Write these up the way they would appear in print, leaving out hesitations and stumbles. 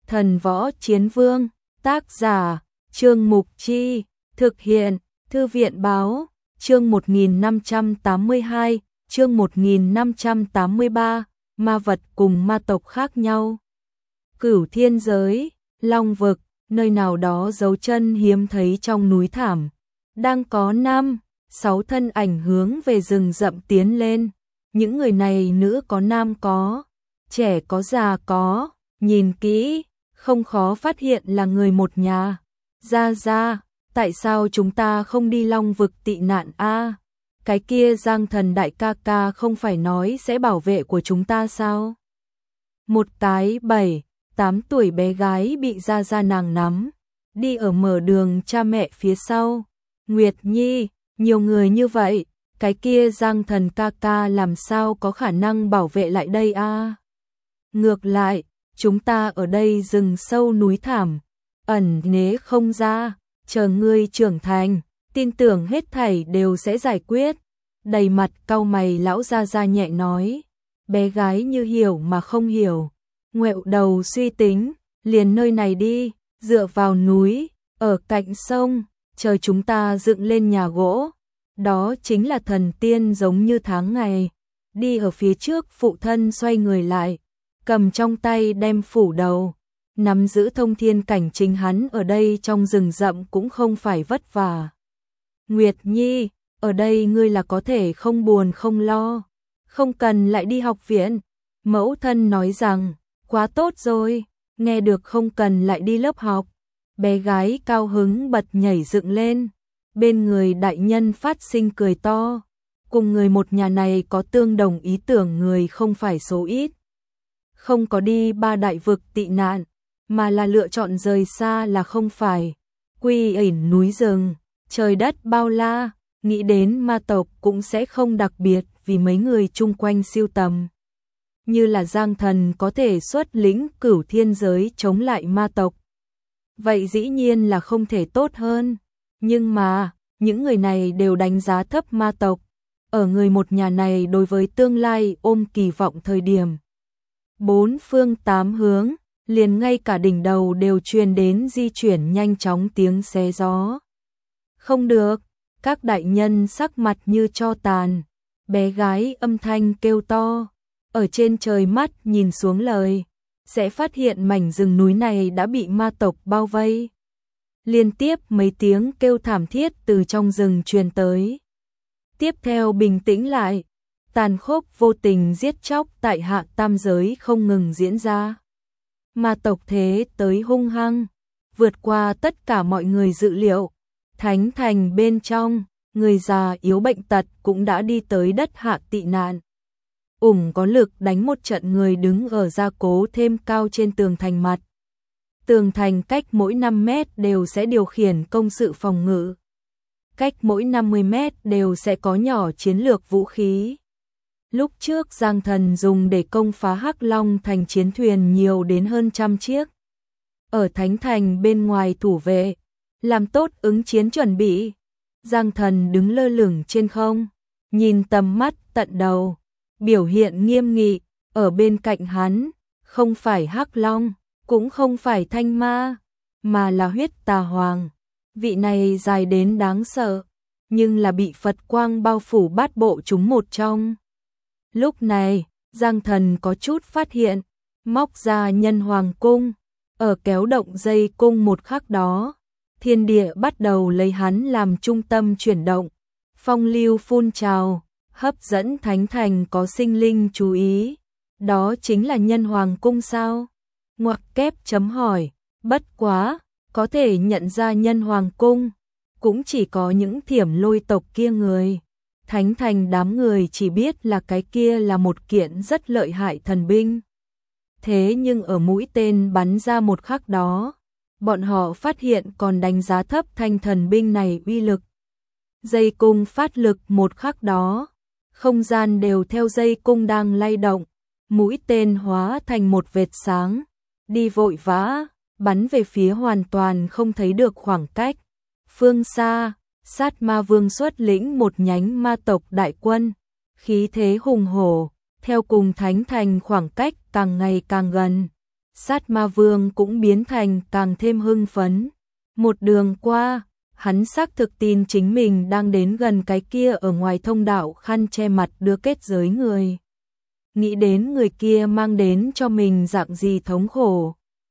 Thần Võ Chiến Vương, tác giả, Trương Mục Chi, thực hiện, Thư viện Báo, chương 1582, chương 1583, ma vật cùng ma tộc khác nhau. Cửu thiên giới, Long vực, nơi nào đó dấu chân hiếm thấy trong núi thảm. Đang có 5-6 thân ảnh hướng về rừng rậm tiến lên. Những người này nữ có nam có, trẻ có già có, nhìn kỹ, không khó phát hiện là người một nhà. Ra, tại sao chúng ta không đi Long vực tị nạn a? Cái kia Giang Thần đại ca ca không phải nói sẽ bảo vệ của chúng ta sao? Một cái 7-8 tuổi bé gái bị Gia nàng nắm, đi ở mở đường cha mẹ phía sau. Nguyệt Nhi, nhiều người như vậy, cái kia Giang Thần ca ca làm sao có khả năng bảo vệ lại đây a? Ngược lại, chúng ta ở đây rừng sâu núi thảm, ẩn nế không ra, chờ ngươi trưởng thành, tin tưởng hết thảy đều sẽ giải quyết. Đầy mặt cau mày lão Gia nhẹ nói, bé gái như hiểu mà không hiểu, ngoẹo đầu suy tính, liền nơi này đi, dựa vào núi, ở cạnh sông, chờ chúng ta dựng lên nhà gỗ. Đó chính là thần tiên giống như tháng ngày. Đi ở phía trước phụ thân xoay người lại, cầm trong tay đem phủ đầu, nắm giữ thông thiên cảnh chính hắn ở đây trong rừng rậm cũng không phải vất vả. Nguyệt Nhi, ở đây ngươi là có thể không buồn không lo, không cần lại đi học viện. Mẫu thân nói rằng, quá tốt rồi, nghe được không cần lại đi lớp học. Bé gái cao hứng bật nhảy dựng lên, bên người đại nhân phát sinh cười to. Cùng người một nhà này có tương đồng ý tưởng người không phải số ít. Không có đi 3 đại vực tị nạn, mà là lựa chọn rời xa là không phải. Quy ẩn núi rừng, trời đất bao la, nghĩ đến ma tộc cũng sẽ không đặc biệt vì mấy người chung quanh siêu tầm. Như là Giang Thần có thể xuất lĩnh cửu thiên giới chống lại ma tộc. Vậy dĩ nhiên là không thể tốt hơn. Nhưng mà, những người này đều đánh giá thấp ma tộc. Ở người một nhà này đối với tương lai ôm kỳ vọng thời điểm. 4 phương 8 hướng, liền ngay cả đỉnh đầu đều truyền đến di chuyển nhanh chóng tiếng xé gió. Không được, các đại nhân sắc mặt như tro tàn. Bé gái âm thanh kêu to, ở trên trời mắt nhìn xuống lời, sẽ phát hiện mảnh rừng núi này đã bị ma tộc bao vây. Liên tiếp mấy tiếng kêu thảm thiết từ trong rừng truyền tới. Tiếp theo bình tĩnh lại, tàn khốc vô tình giết chóc tại hạ tam giới không ngừng diễn ra. Ma tộc thế tới hung hăng, vượt qua tất cả mọi người dự liệu. Thánh thành bên trong, người già yếu bệnh tật cũng đã đi tới đất hạ tị nạn. Có lực đánh một trận người đứng ở gia cố thêm cao trên tường thành mặt. Tường thành cách mỗi 5 mét đều sẽ điều khiển công sự phòng ngự. Cách mỗi 50 mét đều sẽ có nhỏ chiến lược vũ khí. Lúc trước Giang Thần dùng để công phá Hắc Long thành chiến thuyền nhiều đến hơn 100 chiếc. Ở Thánh thành bên ngoài thủ vệ, làm tốt ứng chiến chuẩn bị. Giang Thần đứng lơ lửng trên không, nhìn tầm mắt tận đầu, biểu hiện nghiêm nghị. Ở bên cạnh hắn, không phải Hắc Long, cũng không phải Thanh Ma, mà là Huyết Tà Hoàng. Vị này dài đến đáng sợ, nhưng là bị Phật quang bao phủ bát bộ chúng một trong. Lúc này, Giang Thần có chút phát hiện, móc ra Nhân Hoàng cung, ở kéo động dây cung một khắc đó, thiên địa bắt đầu lấy hắn làm trung tâm chuyển động, phong lưu phun trào, hấp dẫn thánh thành có sinh linh chú ý. Đó chính là Nhân Hoàng cung sao? Ngoặc kép chấm hỏi, bất quá, có thể nhận ra Nhân Hoàng cung, cũng chỉ có những Thiểm Lôi tộc kia người. Thánh thành đám người chỉ biết là cái kia là một kiện rất lợi hại thần binh. Thế nhưng ở mũi tên bắn ra một khắc đó, bọn họ phát hiện còn đánh giá thấp thanh thần binh này uy lực. Dây cung phát lực một khắc đó, không gian đều theo dây cung đang lay động, mũi tên hóa thành một vệt sáng, đi vội vã, bắn về phía hoàn toàn không thấy được khoảng cách. Phương xa, Sát Ma Vương xuất lĩnh một nhánh ma tộc đại quân, khí thế hùng hổ, theo cùng thánh thành khoảng cách càng ngày càng gần. Sát Ma Vương cũng biến thành càng thêm hưng phấn. Một đường qua, hắn xác thực tin chính mình đang đến gần cái kia ở ngoài thông đạo khăn che mặt đưa kết giới người. Nghĩ đến người kia mang đến cho mình dạng gì thống khổ.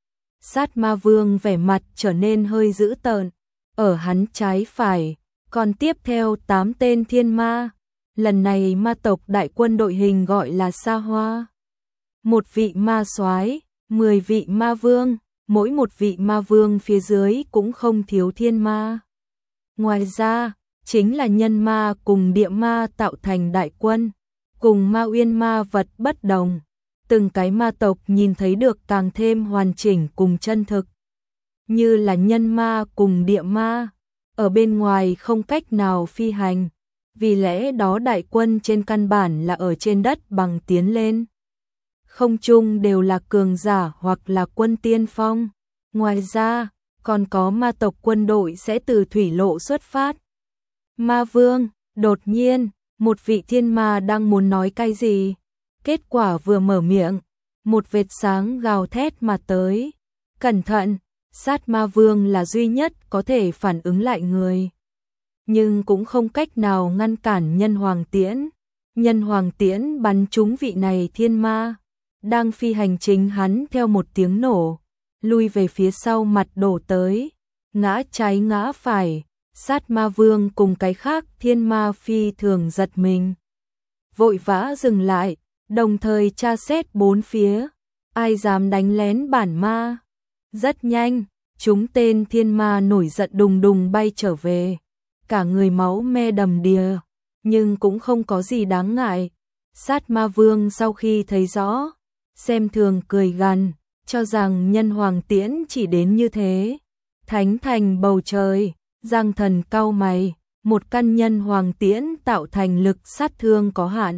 Sát Ma Vương vẻ mặt trở nên hơi dữ tợn, ở hắn trái phải, còn tiếp theo 8 tên thiên ma. Lần này ma tộc đại quân đội hình gọi là Sa Hoa. Một vị ma soái, 10 vị ma vương, mỗi một vị ma vương phía dưới cũng không thiếu thiên ma. Ngoài ra, chính là nhân ma cùng địa ma tạo thành đại quân, cùng ma uyên ma vật bất đồng. Từng cái ma tộc nhìn thấy được càng thêm hoàn chỉnh cùng chân thực. Như là nhân ma cùng địa ma, ở bên ngoài không cách nào phi hành. Vì lẽ đó đại quân trên căn bản là ở trên đất bằng tiến lên. Không chung đều là cường giả hoặc là quân tiên phong. Ngoài ra, còn có ma tộc quân đội sẽ từ thủy lộ xuất phát. Ma Vương, đột nhiên, một vị thiên ma đang muốn nói cái gì. Kết quả vừa mở miệng, một vệt sáng gào thét mà tới. Cẩn thận, Sát Ma Vương là duy nhất có thể phản ứng lại người. Nhưng cũng không cách nào ngăn cản Nhân Hoàng Tiễn. Nhân Hoàng Tiễn bắn trúng vị này thiên ma. Đang phi hành chính hắn theo một tiếng nổ, lui về phía sau mặt đổ tới, ngã trái ngã phải. Sát Ma Vương cùng cái khác thiên ma phi thường giật mình. Vội vã dừng lại, đồng thời tra xét bốn phía, ai dám đánh lén bản ma. Rất nhanh, chúng tên thiên ma nổi giận đùng đùng bay trở về, cả người máu me đầm đìa, nhưng cũng không có gì đáng ngại. Sát Ma Vương sau khi thấy rõ, xem thường cười gằn, cho rằng Nhân Hoàng Tiễn chỉ đến như thế. Thánh thành bầu trời, Giang Thần cau mày, một căn Nhân Hoàng Tiễn tạo thành lực sát thương có hạn.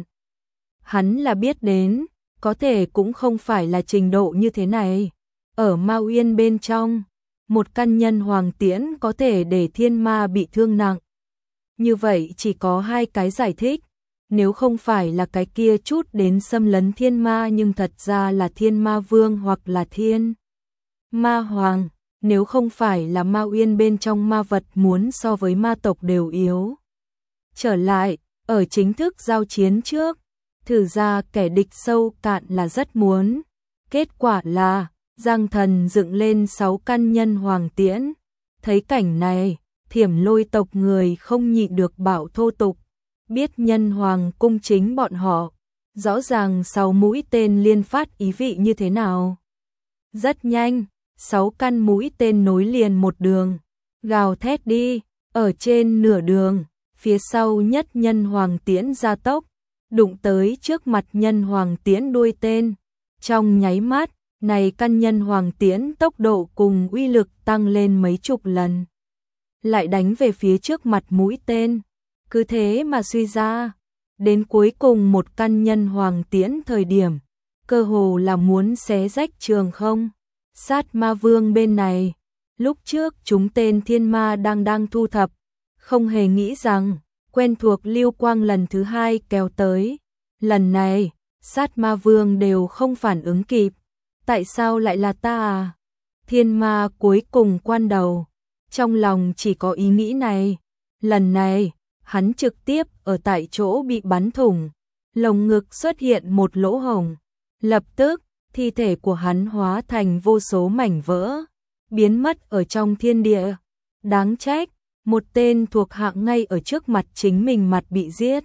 Hắn là biết đến, có thể cũng không phải là trình độ như thế này. Ở Ma Uyên bên trong, một căn Nhân Hoàng Tiễn có thể để thiên ma bị thương nặng. Như vậy chỉ có hai cái giải thích. Nếu không phải là cái kia chút đến xâm lấn thiên ma nhưng thật ra là thiên ma vương hoặc là thiên ma hoàng. Nếu không phải là Ma Uyên bên trong ma vật muốn so với ma tộc đều yếu. Trở lại, ở chính thức giao chiến trước, thử ra kẻ địch sâu cạn là rất muốn. Kết quả là, Giang Thần dựng lên 6 căn Nhân Hoàng Tiễn. Thấy cảnh này, Thiểm Lôi tộc người không nhịn được bảo thô tục. Biết Nhân Hoàng cung chính bọn họ, rõ ràng 6 mũi tên liên phát ý vị như thế nào. Rất nhanh, 6 căn mũi tên nối liền một đường, gào thét đi, ở trên nửa đường, phía sau nhất Nhân Hoàng Tiễn gia tốc, đụng tới trước mặt Nhân Hoàng Tiễn đuôi tên. Trong nháy mắt, này căn Nhân Hoàng Tiễn tốc độ cùng uy lực tăng lên mấy chục lần. Lại đánh về phía trước mặt mũi tên. Cứ thế mà suy ra, đến cuối cùng một căn Nhân Hoàng Tiễn thời điểm, cơ hồ là muốn xé rách trường không. Sát Ma Vương bên này, lúc trước chúng tên thiên ma đang thu thập, không hề nghĩ rằng, quen thuộc lưu quang lần thứ hai kéo tới. Lần này, Sát Ma Vương đều không phản ứng kịp. Tại sao lại là ta à? Thiên ma cuối cùng quan đầu, trong lòng chỉ có ý nghĩ này. Lần này, hắn trực tiếp ở tại chỗ bị bắn thủng, lồng ngực xuất hiện một lỗ hổng. Lập tức, thi thể của hắn hóa thành vô số mảnh vỡ, biến mất ở trong thiên địa. Đáng trách, một tên thuộc hạng ngay ở trước mặt chính mình mặt bị giết.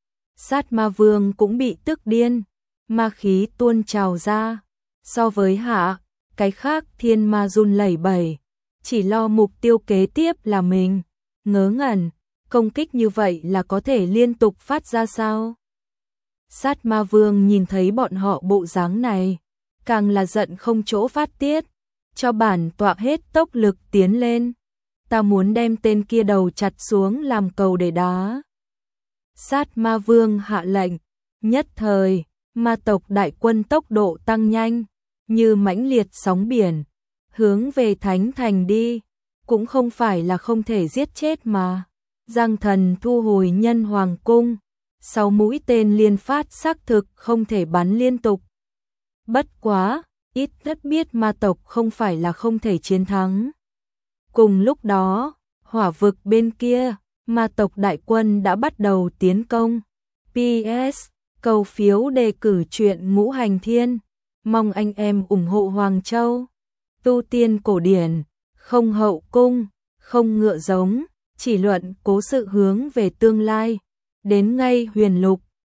Sát Ma Vương cũng bị tức điên, ma khí tuôn trào ra. So với hạ, cái khác thiên ma run lẩy bẩy, chỉ lo mục tiêu kế tiếp là mình. Ngớ ngẩn, công kích như vậy là có thể liên tục phát ra sao? Sát Ma Vương nhìn thấy bọn họ bộ dáng này, càng là giận không chỗ phát tiết, cho bản tọa hết tốc lực tiến lên. Ta muốn đem tên kia đầu chặt xuống làm cầu để đá. Sát Ma Vương hạ lệnh, nhất thời, ma tộc đại quân tốc độ tăng nhanh, như mãnh liệt sóng biển, hướng về Thánh Thành đi, cũng không phải là không thể giết chết mà. Giang Thần thu hồi Nhân Hoàng cung, 6 mũi tên liên phát xác thực không thể bắn liên tục. Bất quá, ít nhất biết ma tộc không phải là không thể chiến thắng. Cùng lúc đó, hỏa vực bên kia, ma tộc đại quân đã bắt đầu tiến công. PS, cầu phiếu đề cử truyện Ngũ Hành Thiên, mong anh em ủng hộ Hoàng Châu. Tu tiên cổ điển, không hậu cung, không ngựa giống, chỉ luận cố sự hướng về tương lai. Đến ngay huyền lục,